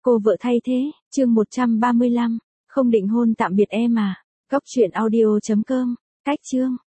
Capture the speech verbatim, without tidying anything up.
Cô vợ thay thế, chương một trăm ba mươi lăm, không định hôn tạm biệt em à. Góc truyện audio chấm com, cách chương.